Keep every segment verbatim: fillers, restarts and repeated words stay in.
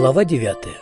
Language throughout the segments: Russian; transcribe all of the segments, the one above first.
Глава девятая.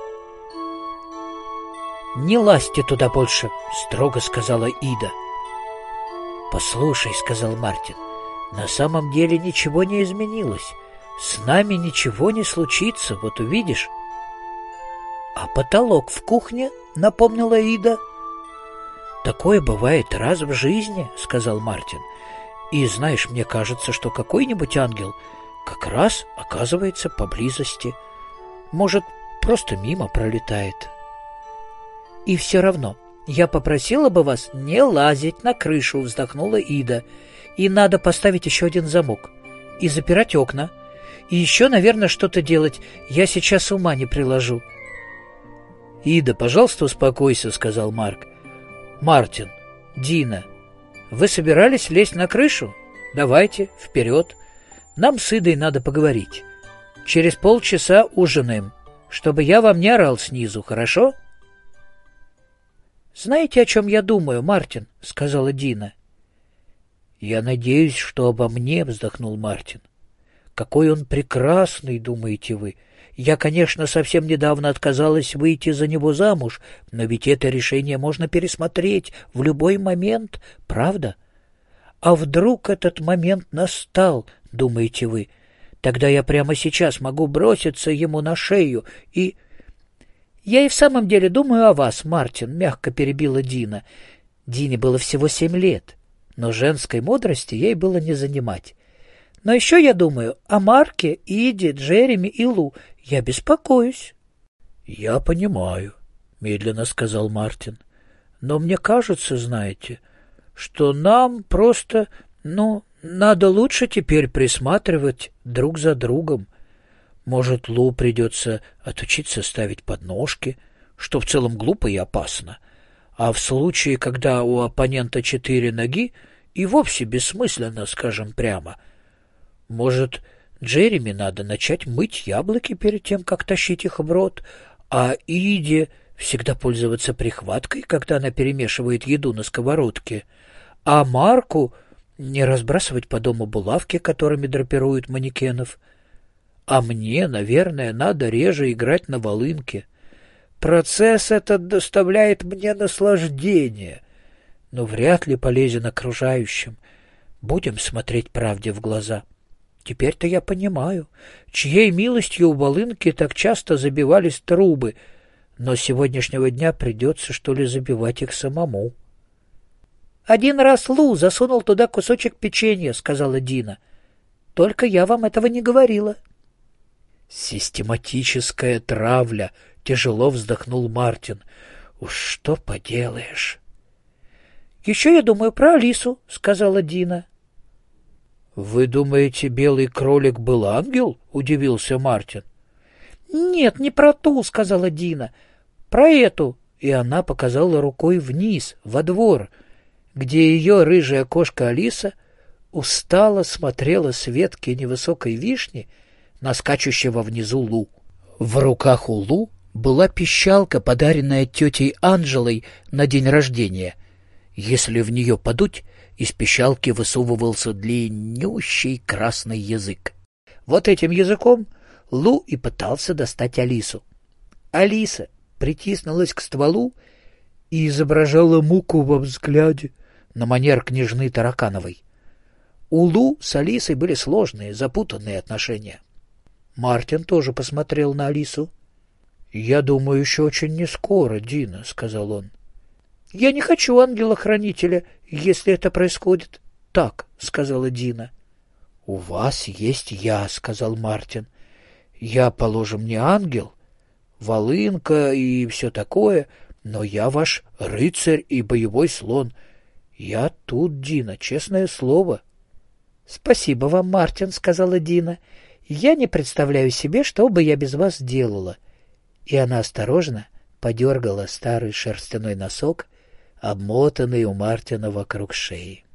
«Не лазьте туда больше», — строго сказала Ида. «Послушай», — сказал Мартин, — «на самом деле ничего не изменилось. С нами ничего не случится, вот увидишь». «А потолок в кухне?» — напомнила Ида. «Такое бывает раз в жизни», — сказал Мартин. «И знаешь, мне кажется, что какой-нибудь ангел как раз оказывается поблизости. Может, просто мимо пролетает». «И все равно я попросила бы вас не лазить на крышу», — вздохнула Ида. «И надо поставить еще один замок. И запирать окна. И еще, наверное, что-то делать. Я сейчас ума не приложу». «Ида, пожалуйста, успокойся», — сказал Марк. «Мартин, Дина, вы собирались лезть на крышу? Давайте, вперед. Нам с Идой надо поговорить. Через полчаса ужинаем, чтобы я вам не орал снизу, хорошо?» «Знаете, о чем я думаю, Мартин?» — сказала Дина. «Я надеюсь, что обо мне», — вздохнул Мартин. «Какой он прекрасный, думаете вы. Я, конечно, совсем недавно отказалась выйти за него замуж, но ведь это решение можно пересмотреть в любой момент, правда? А вдруг этот момент настал, думаете вы? Тогда я прямо сейчас могу броситься ему на шею и...» «Я и в самом деле думаю о вас, Мартин», — мягко перебила Дина. Дине было всего семь лет, но женской мудрости ей было не занимать. «Но еще я думаю о Марке, Иде, Джереми и Лу. Я беспокоюсь». «Я понимаю», — медленно сказал Мартин. «Но мне кажется, знаете, что нам просто, ну, надо лучше теперь присматривать друг за другом. Может, Лу придется отучиться ставить подножки, что в целом глупо и опасно. А в случае, когда у оппонента четыре ноги, и вовсе бессмысленно, скажем прямо. Может, Джереми надо начать мыть яблоки перед тем, как тащить их в рот, а Иде всегда пользоваться прихваткой, когда она перемешивает еду на сковородке, а Марку не разбрасывать по дому булавки, которыми драпируют манекенов. А мне, наверное, надо реже играть на волынке. Процесс этот доставляет мне наслаждение, но вряд ли полезен окружающим. Будем смотреть правде в глаза. Теперь-то я понимаю, чьей милостью у волынки так часто забивались трубы, но с сегодняшнего дня придется, что ли, забивать их самому. «Один раз Лу засунул туда кусочек печенья», — сказала Дина. «Только я вам этого не говорила». «Систематическая травля», — тяжело вздохнул Мартин. «Уж что поделаешь». «Еще я думаю про Алису», — сказала Дина. «Вы думаете, белый кролик был ангел?» — удивился Мартин. «Нет, не про ту», — сказала Дина. «Про эту». И она показала рукой вниз, во двор, где ее рыжая кошка Алиса устало смотрела с ветки невысокой вишни на скачущего внизу Лу. В руках у Лу была пищалка, подаренная тетей Анжелой на день рождения. Если в нее подуть, из пищалки высовывался длиннющий красный язык. Вот этим языком Лу и пытался достать Алису. Алиса притиснулась к стволу и изображала муку во взгляде на манер княжны Таракановой. У Лу с Алисой были сложные, запутанные отношения. Мартин тоже посмотрел на Алису. «Я думаю, еще очень не скоро, Дина», — сказал он. «Я не хочу ангела-хранителя, если это происходит так», — сказала Дина. «У вас есть я», — сказал Мартин. «Я, положим, не ангел, волынка и все такое, но я ваш рыцарь и боевой слон. Я тут, Дина, честное слово». «Спасибо вам, Мартин», — сказала Дина. «Я не представляю себе, что бы я без вас делала». И она осторожно подергала старый шерстяной носок, обмотанный у Мартина вокруг шеи.